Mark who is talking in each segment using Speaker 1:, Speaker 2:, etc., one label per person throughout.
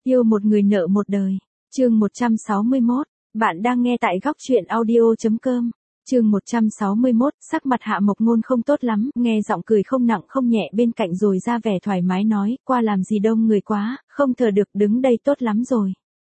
Speaker 1: Yêu một người nợ một đời. Chương 161. Bạn đang nghe tại góc truyện audio.com. Chương 161, sắc mặt Hạ Mộc Ngôn không tốt lắm, nghe giọng cười không nặng không nhẹ bên cạnh rồi ra vẻ thoải mái nói, qua làm gì đông người quá, không thở được, đứng đây tốt lắm rồi.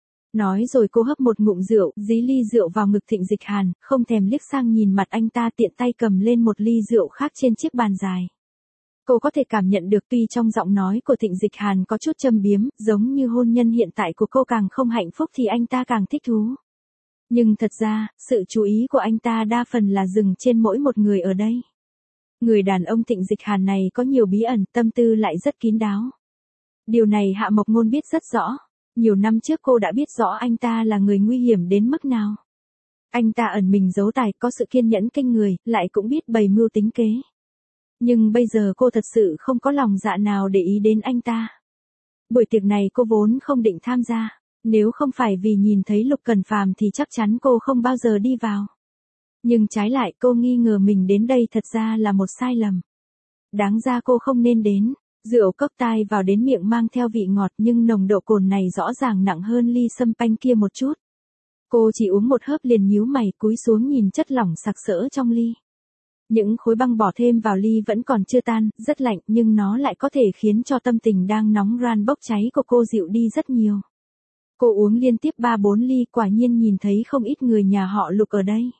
Speaker 1: Nói rồi cô hấp một ngụm rượu, dí ly rượu vào ngực Thịnh Dịch Hàn, không thèm liếc sang nhìn mặt anh ta, tiện tay cầm lên một ly rượu khác trên chiếc bàn dài. Cô có thể cảm nhận được tuy trong giọng nói của Thịnh Dịch Hàn có chút châm biếm, giống như hôn nhân hiện tại của cô càng không hạnh phúc thì anh ta càng thích thú. Nhưng thật ra, sự chú ý của anh ta đa phần là dừng trên mỗi một người ở đây. Người đàn ông Thịnh Dịch Hàn này có nhiều bí ẩn, tâm tư lại rất kín đáo. Điều này Hạ Mộc Ngôn biết rất rõ. Nhiều năm trước cô đã biết rõ anh ta là người nguy hiểm đến mức nào. Anh ta ẩn mình giấu tài, có sự kiên nhẫn kinh người, lại cũng biết bày mưu tính kế. Nhưng bây giờ cô thật sự không có lòng dạ nào để ý đến anh ta. Buổi tiệc này cô vốn không định tham gia. Nếu không phải vì nhìn thấy Lục Cẩn Phàm thì chắc chắn cô không bao giờ đi vào. Nhưng trái lại cô nghi ngờ mình đến đây thật ra là một sai lầm. Đáng ra cô không nên đến. Rượu cốc tai vào đến miệng mang theo vị ngọt nhưng nồng độ cồn này rõ ràng nặng hơn ly sâm panh kia một chút. Cô chỉ uống một hớp liền nhíu mày cúi xuống nhìn chất lỏng sặc sỡ trong ly. Những khối băng bỏ thêm vào ly vẫn còn chưa tan, rất lạnh nhưng nó lại có thể khiến cho tâm tình đang nóng ran bốc cháy của cô dịu đi rất nhiều. Cô uống liên tiếp 3-4 ly, quả nhiên nhìn thấy không ít người nhà họ Lục ở đây.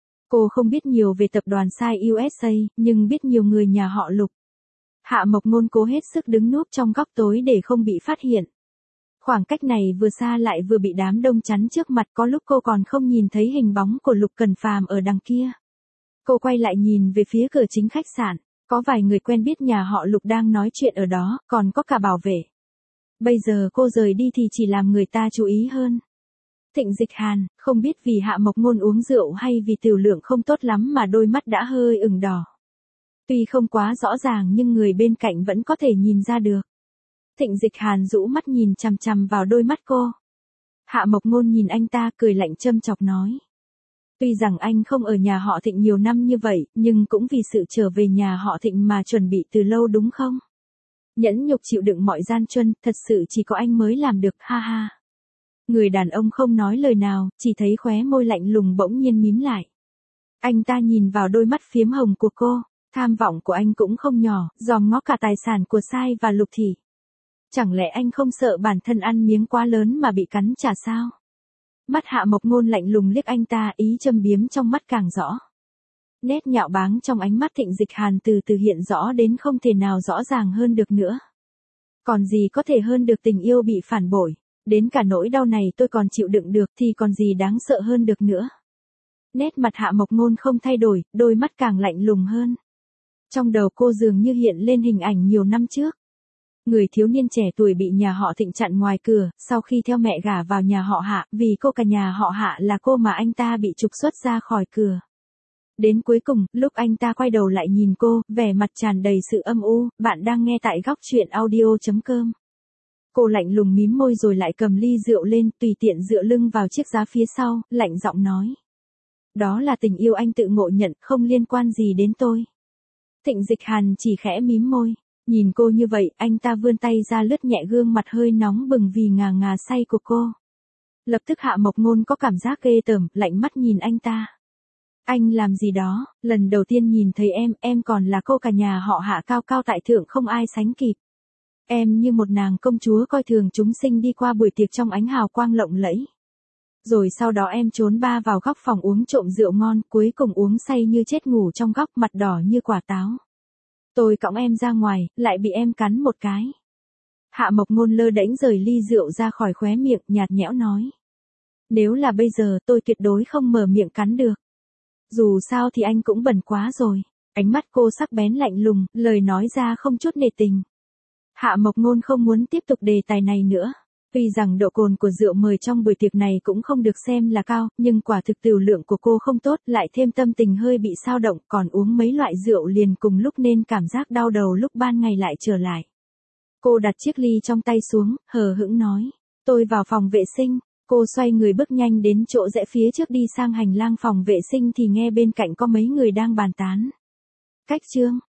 Speaker 1: Cô không biết nhiều về tập đoàn Sai USA, nhưng biết nhiều người nhà họ Lục. Hạ Mộc Ngôn cố hết sức đứng núp trong góc tối để không bị phát hiện. Khoảng cách này vừa xa lại vừa bị đám đông chắn trước mặt, có lúc cô còn không nhìn thấy hình bóng của Lục Cẩn Phàm ở đằng kia. Cô quay lại nhìn về phía cửa chính khách sạn, có vài người quen biết nhà họ Lục đang nói chuyện ở đó, còn có cả bảo vệ. Bây giờ cô rời đi thì chỉ làm người ta chú ý hơn. Thịnh Dịch Hàn, không biết vì Hạ Mộc Ngôn uống rượu hay vì tiểu lượng không tốt lắm mà đôi mắt đã hơi ửng đỏ. Tuy không quá rõ ràng nhưng người bên cạnh vẫn có thể nhìn ra được. Thịnh Dịch Hàn rũ mắt nhìn chằm chằm vào đôi mắt cô. Hạ Mộc Ngôn nhìn anh ta cười lạnh châm chọc nói. Tuy rằng anh không ở nhà họ Thịnh nhiều năm như vậy, nhưng cũng vì sự trở về nhà họ Thịnh mà chuẩn bị từ lâu đúng không? Nhẫn nhục chịu đựng mọi gian truân, thật sự chỉ có anh mới làm được, ha ha. Người đàn ông không nói lời nào, chỉ thấy khóe môi lạnh lùng bỗng nhiên mím lại. Anh ta nhìn vào đôi mắt phiếm hồng của cô, tham vọng của anh cũng không nhỏ, dòm ngó cả tài sản của Sai và Lục Thị. Chẳng lẽ anh không sợ bản thân ăn miếng quá lớn mà bị cắn trả sao? Mắt Hạ Mộc Ngôn lạnh lùng liếc anh ta, ý châm biếm trong mắt càng rõ. Nét nhạo báng trong ánh mắt Thịnh Dịch Hàn từ từ hiện rõ đến không thể nào rõ ràng hơn được nữa. Còn gì có thể hơn được tình yêu bị phản bội, đến cả nỗi đau này tôi còn chịu đựng được thì còn gì đáng sợ hơn được nữa. Nét mặt Hạ Mộc Ngôn không thay đổi, đôi mắt càng lạnh lùng hơn. Trong đầu cô dường như hiện lên hình ảnh nhiều năm trước. Người thiếu niên trẻ tuổi bị nhà họ Thịnh chặn ngoài cửa, sau khi theo mẹ gả vào nhà họ Hạ, vì cô cả nhà họ Hạ là cô mà anh ta bị trục xuất ra khỏi cửa. Đến cuối cùng, lúc anh ta quay đầu lại nhìn cô, vẻ mặt tràn đầy sự âm u, bạn đang nghe tại góc truyện audio.com. Cô lạnh lùng mím môi rồi lại cầm ly rượu lên, tùy tiện dựa lưng vào chiếc giá phía sau, lạnh giọng nói. Đó là tình yêu anh tự ngộ nhận, không liên quan gì đến tôi. Thịnh Dịch Hàn chỉ khẽ mím môi. Nhìn cô như vậy, anh ta vươn tay ra lướt nhẹ gương mặt hơi nóng bừng vì ngà ngà say của cô. Lập tức Hạ Mộc Ngôn có cảm giác ghê tởm, lạnh mắt nhìn anh ta. Anh làm gì đó, lần đầu tiên nhìn thấy em còn là cô cả nhà họ Hạ cao cao tại thượng không ai sánh kịp. Em như một nàng công chúa coi thường chúng sinh đi qua buổi tiệc trong ánh hào quang lộng lẫy. Rồi sau đó em trốn ba vào góc phòng uống trộm rượu ngon, cuối cùng uống say như chết ngủ trong góc, mặt đỏ như quả táo. Tôi cõng em ra ngoài, lại bị em cắn một cái. Hạ Mộc Ngôn lơ đễnh rời ly rượu ra khỏi khóe miệng, nhạt nhẽo nói. Nếu là bây giờ tôi tuyệt đối không mở miệng cắn được. Dù sao thì anh cũng bẩn quá rồi. Ánh mắt cô sắc bén lạnh lùng, lời nói ra không chút nể tình. Hạ Mộc Ngôn không muốn tiếp tục đề tài này nữa. Tuy rằng độ cồn của rượu mời trong buổi tiệc này cũng không được xem là cao, nhưng quả thực tiểu lượng của cô không tốt, lại thêm tâm tình hơi bị xao động, còn uống mấy loại rượu liền cùng lúc nên cảm giác đau đầu lúc ban ngày lại trở lại. Cô đặt chiếc ly trong tay xuống, hờ hững nói, tôi vào phòng vệ sinh. Cô xoay người bước nhanh đến chỗ rẽ phía trước đi sang hành lang phòng vệ sinh thì nghe bên cạnh có mấy người đang bàn tán. Cách chương,